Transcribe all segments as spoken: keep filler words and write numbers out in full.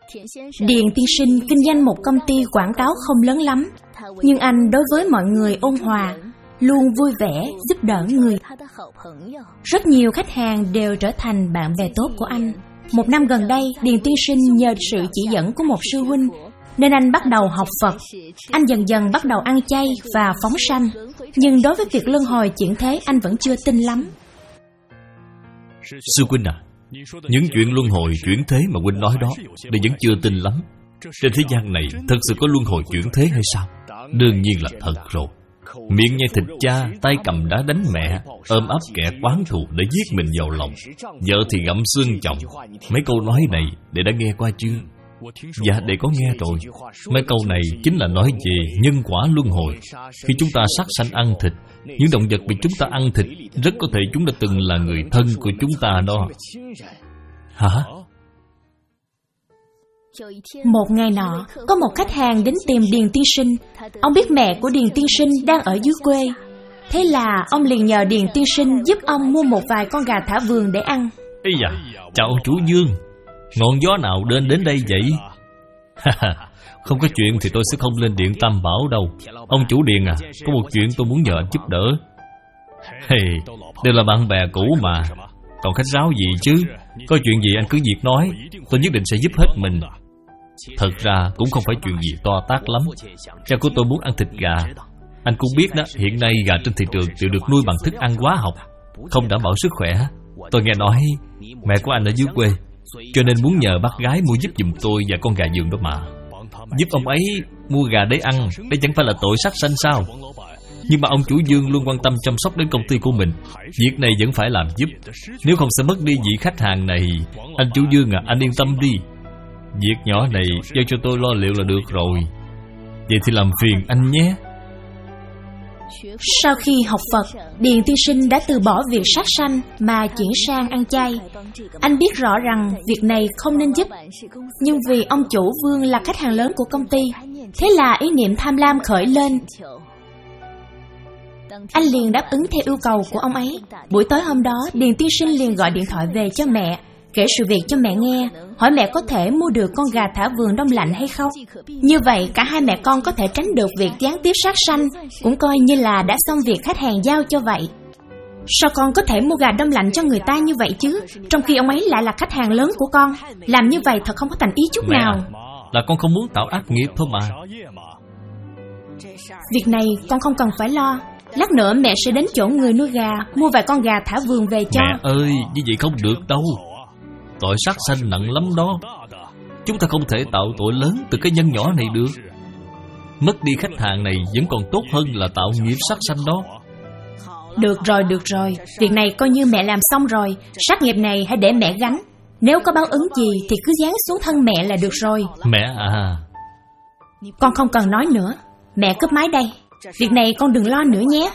Điền tiên sinh kinh doanh một công ty quảng cáo không lớn lắm, nhưng anh đối với mọi người ôn hòa, luôn vui vẻ, giúp đỡ người. Rất nhiều khách hàng đều trở thành bạn bè tốt của anh. Một năm gần đây, Điền tiên sinh nhờ sự chỉ dẫn của một sư huynh, nên anh bắt đầu học Phật. Anh dần dần bắt đầu ăn chay và phóng sanh. Nhưng đối với việc luân hồi chuyển thế, anh vẫn chưa tin lắm. Sư huynh à, những chuyện luân hồi chuyển thế mà huynh nói đó, tôi vẫn chưa tin lắm. Trên thế gian này thật sự có luân hồi chuyển thế hay sao? Đương nhiên là thật rồi. Miệng nhai thịt cha, tay cầm đá đánh mẹ, ôm ấp kẻ oán thù để giết mình vào lòng, vợ thì gặm xương chồng. Mấy câu nói này đệ đã nghe qua chưa? Dạ, đệ có nghe rồi. Mấy câu này chính là nói về nhân quả luân hồi. Khi chúng ta sát sanh ăn thịt, những động vật bị chúng ta ăn thịt, rất có thể chúng đã từng là người thân của chúng ta đó. Hả? Một ngày nọ, có một khách hàng đến tìm Điền tiên sinh. Ông biết mẹ của Điền tiên sinh đang ở dưới quê. Thế là ông liền nhờ Điền tiên sinh giúp ông mua một vài con gà thả vườn để ăn. Ây da, chào ông chủ Dương. Ngọn gió nào đến đến đây vậy? Không có chuyện thì tôi sẽ không lên điện Tam Bảo đâu. Ông chủ Điền à, có một chuyện tôi muốn nhờ anh giúp đỡ. Hey, đều là bạn bè cũ mà, còn khách sáo gì chứ? Có chuyện gì anh cứ việc nói, tôi nhất định sẽ giúp hết mình. Thật ra cũng không phải chuyện gì to tát lắm. Cha của tôi muốn ăn thịt gà. Anh cũng biết đó, hiện nay gà trên thị trường đều được nuôi bằng thức ăn hóa học, không đảm bảo sức khỏe. Tôi nghe nói mẹ của anh ở dưới quê, cho nên muốn nhờ bác gái mua giúp giùm tôi và con gà vườn đó mà. Giúp ông ấy mua gà để ăn, đây chẳng phải là tội sát sanh sao? Nhưng mà ông chủ Dương luôn quan tâm chăm sóc đến công ty của mình, việc này vẫn phải làm giúp, nếu không sẽ mất đi vị khách hàng này. Anh chủ Dương à, anh yên tâm đi, việc nhỏ này giao cho tôi lo liệu là được rồi. Vậy thì làm phiền anh nhé. Sau khi học Phật, Điền tiên sinh đã từ bỏ việc sát sanh mà chuyển sang ăn chay. Anh biết rõ rằng việc này không nên giúp, nhưng vì ông chủ Vương là khách hàng lớn của công ty, thế là ý niệm tham lam khởi lên. Anh liền đáp ứng theo yêu cầu của ông ấy. Buổi tối hôm đó, Điền tiên sinh liền gọi điện thoại về cho mẹ, kể sự việc cho mẹ nghe, hỏi mẹ có thể mua được con gà thả vườn đông lạnh hay không. Như vậy cả hai mẹ con có thể tránh được việc gián tiếp sát sanh, cũng coi như là đã xong việc khách hàng giao cho vậy. Sao con có thể mua gà đông lạnh cho người ta như vậy chứ, trong khi ông ấy lại là khách hàng lớn của con? Làm như vậy thật không có thành ý chút mẹ nào. À, là con không muốn tạo ác nghiệp thôi mà. Việc này con không cần phải lo. Lát nữa mẹ sẽ đến chỗ người nuôi gà, mua vài con gà thả vườn về cho. Mẹ ơi, như vậy không được đâu. Tội sát sanh nặng lắm đó. Chúng ta không thể tạo tội lớn từ cái nhân nhỏ này được. Mất đi khách hàng này vẫn còn tốt hơn là tạo nghiệp sát sanh đó. Được rồi, được rồi, việc này coi như mẹ làm xong rồi. Sát nghiệp này hãy để mẹ gánh. Nếu có báo ứng gì thì cứ giáng xuống thân mẹ là được rồi. Mẹ à, con không cần nói nữa. Mẹ cướp máy đây. Việc này con đừng lo nữa nhé.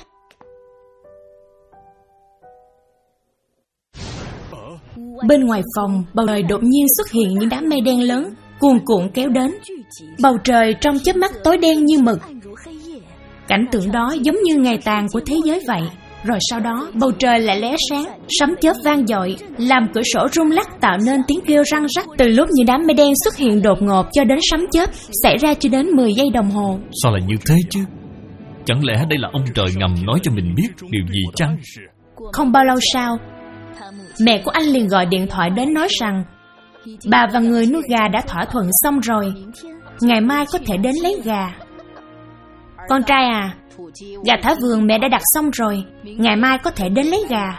Bên ngoài phòng, bầu trời đột nhiên xuất hiện những đám mây đen lớn, cuồn cuộn kéo đến. Bầu trời trong chớp mắt tối đen như mực. Cảnh tượng đó giống như ngày tàn của thế giới vậy. Rồi sau đó, bầu trời lại lóe sáng, sấm chớp vang dội, làm cửa sổ rung lắc tạo nên tiếng kêu răng rắc. Từ lúc những đám mây đen xuất hiện đột ngột cho đến sấm chớp xảy ra chưa đến mười giây đồng hồ. Sao lại như thế chứ? Chẳng lẽ đây là ông trời ngầm nói cho mình biết điều gì chăng? Không bao lâu sau, mẹ của anh liền gọi điện thoại đến nói rằng bà và người nuôi gà đã thỏa thuận xong rồi, ngày mai có thể đến lấy gà. Con trai à, gà thả vườn mẹ đã đặt xong rồi, ngày mai có thể đến lấy gà.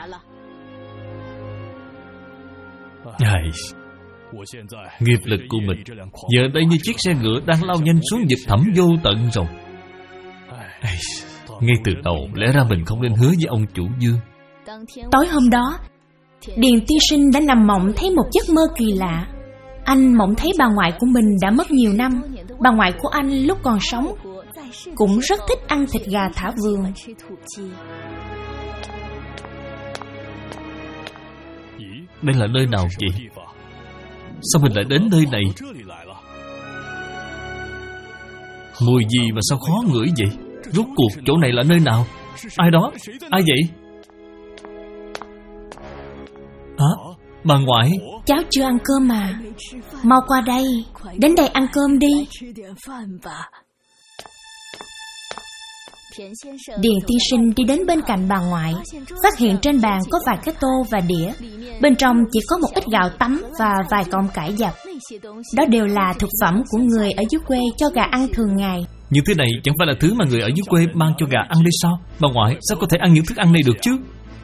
Ai, nghiệp lực của mình giờ đây như chiếc xe ngựa đang lao nhanh xuống vực thẳm vô tận rồi. Ai, ngay từ đầu lẽ ra mình không nên hứa với ông chủ Dương. Tối hôm đó, Điền tiên sinh đã nằm mộng thấy một giấc mơ kỳ lạ. Anh mộng thấy bà ngoại của mình đã mất nhiều năm. Bà ngoại của anh lúc còn sống cũng rất thích ăn thịt gà thả vườn. Đây là nơi nào vậy? Sao mình lại đến nơi này? Mùi gì mà sao khó ngửi vậy? Rốt cuộc chỗ này là nơi nào? Ai đó? Ai vậy? Hả? Bà ngoại. Cháu chưa ăn cơm mà. Mau qua đây, đến đây ăn cơm đi. Điền tiên sinh đi đến bên cạnh bà ngoại, phát hiện trên bàn có vài cái tô và đĩa. Bên trong chỉ có một ít gạo tấm và vài cọng cải dập. Đó đều là thực phẩm của người ở dưới quê cho gà ăn thường ngày. Những thứ này chẳng phải là thứ mà người ở dưới quê mang cho gà ăn đi sao? Bà ngoại, sao có thể ăn những thức ăn này được chứ?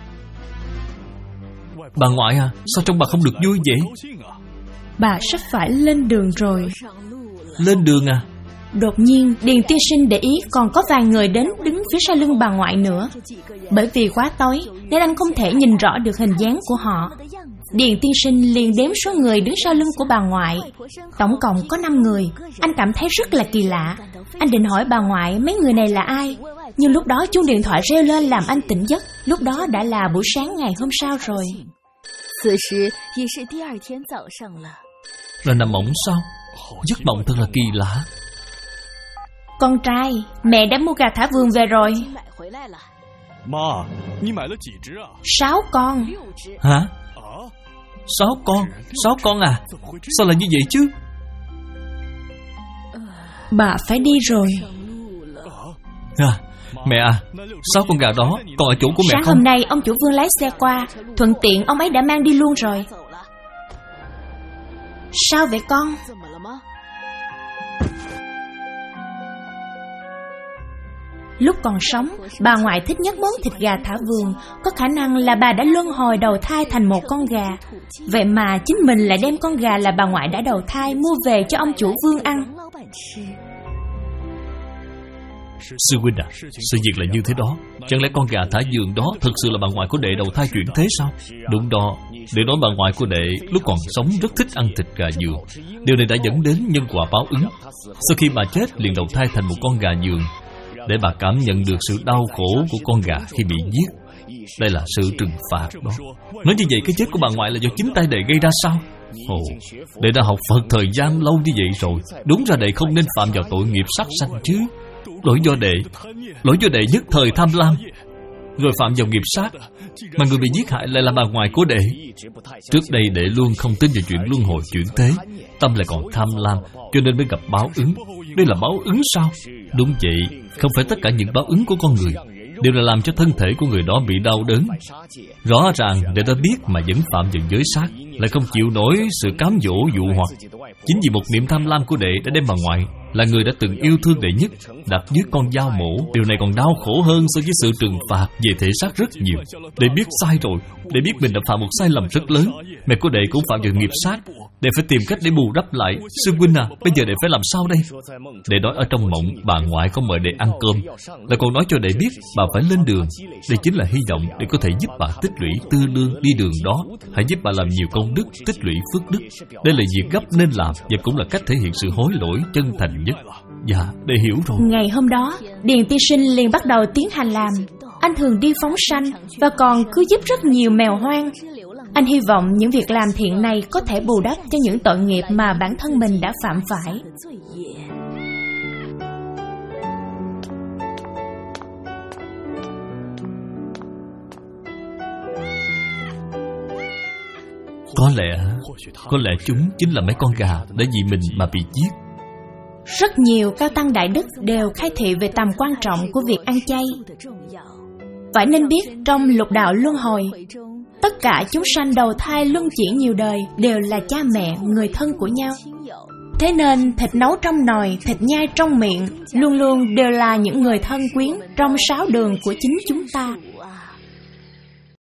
Bà ngoại à, sao trông bà không được vui vậy? Bà sắp phải lên đường rồi. Lên đường à? Đột nhiên, Điền tiên sinh để ý còn có vài người đến đứng phía sau lưng bà ngoại nữa. Bởi vì quá tối nên anh không thể nhìn rõ được hình dáng của họ. Điền tiên sinh liền đếm số người đứng sau lưng của bà ngoại. Tổng cộng có năm người. Anh cảm thấy rất là kỳ lạ. Anh định hỏi bà ngoại mấy người này là ai, nhưng lúc đó chuông điện thoại reo lên làm anh tỉnh giấc. Lúc đó đã là buổi sáng ngày hôm sau rồi. Là nằm mộng sao? Giấc mộng thật là kỳ lạ. Con trai, mẹ đã mua gà thả vườn về rồi. Sáu con. Hả? Sáu con? Sáu con à? Sao lại như vậy chứ? Bà phải đi rồi. À, mẹ à, sáu con gà đó còn ở chỗ của mẹ Sáng không? hôm nay ông chủ Vương lái xe qua, thuận tiện ông ấy đã mang đi luôn rồi. Sao vậy con? Lúc còn sống, bà ngoại thích nhất món thịt gà thả vườn. Có khả năng là bà đã luân hồi đầu thai thành một con gà. Vậy mà chính mình lại đem con gà là bà ngoại đã đầu thai mua về cho ông chủ Vương ăn. Sư huynh à, sự việc là như thế đó. Chẳng lẽ con gà thả vườn đó thực sự là bà ngoại của đệ đầu thai chuyển thế sao? Đúng đó, để nói bà ngoại của đệ lúc còn sống rất thích ăn thịt gà vườn. Điều này đã dẫn đến nhân quả báo ứng. Sau khi bà chết liền đầu thai thành một con gà vườn, để bà cảm nhận được sự đau khổ của con gà khi bị giết. Đây là sự trừng phạt đó. Nói như vậy cái chết của bà ngoại là do chính tay đệ gây ra sao? Ồ, đệ đã học Phật thời gian lâu như vậy rồi, đúng ra đệ không nên phạm vào tội nghiệp sát sanh chứ. Lỗi do đệ, lỗi do đệ nhất thời tham lam, rồi phạm vào nghiệp sát, mà người bị giết hại lại là bà ngoại của đệ. Trước đây đệ luôn không tin vào chuyện luân hồi chuyển thế, tâm lại còn tham lam, cho nên mới gặp báo ứng. Đây là báo ứng sao? Đúng vậy, không phải tất cả những báo ứng của con người đều là làm cho thân thể của người đó bị đau đớn. Rõ ràng đệ đã biết mà vẫn phạm vào giới sát, lại không chịu nổi sự cám dỗ dụ hoặc. Chính vì một niệm tham lam của đệ đã đem bà ngoại, là người đã từng yêu thương đệ nhất, đặt dưới con dao mổ. Điều này còn đau khổ hơn so với sự trừng phạt về thể xác rất nhiều. Đệ biết sai rồi, đệ biết mình đã phạm một sai lầm rất lớn. Mẹ của đệ cũng phạm vào nghiệp sát, đệ phải tìm cách để bù đắp lại. Sư huynh à, bây giờ đệ phải làm sao đây? Đệ nói ở trong mộng bà ngoại có mời đệ ăn cơm, lại còn nói cho đệ biết bà phải lên đường. Đây chính là hy vọng để có thể giúp bà tích lũy tư lương đi đường đó. Hãy giúp bà làm nhiều công đức, tích lũy phước đức. Đây là việc gấp nên làm, và cũng là cách thể hiện sự hối lỗi chân thành nhất. Dạ, đệ hiểu rồi. Ngày hôm đó, Điền tiên sinh liền bắt đầu tiến hành làm. Anh thường đi phóng sanh và còn cứu giúp rất nhiều mèo hoang. Anh hy vọng những việc làm thiện này có thể bù đắp cho những tội nghiệp mà bản thân mình đã phạm phải. Có lẽ, có lẽ chúng chính là mấy con gà đã vì mình mà bị giết. Rất nhiều cao tăng đại đức đều khai thị về tầm quan trọng của việc ăn chay. Phải nên biết trong lục đạo luân hồi, tất cả chúng sanh đầu thai luân chuyển nhiều đời đều là cha mẹ, người thân của nhau. Thế nên thịt nấu trong nồi, thịt nhai trong miệng luôn luôn đều là những người thân quyến trong sáu đường của chính chúng ta.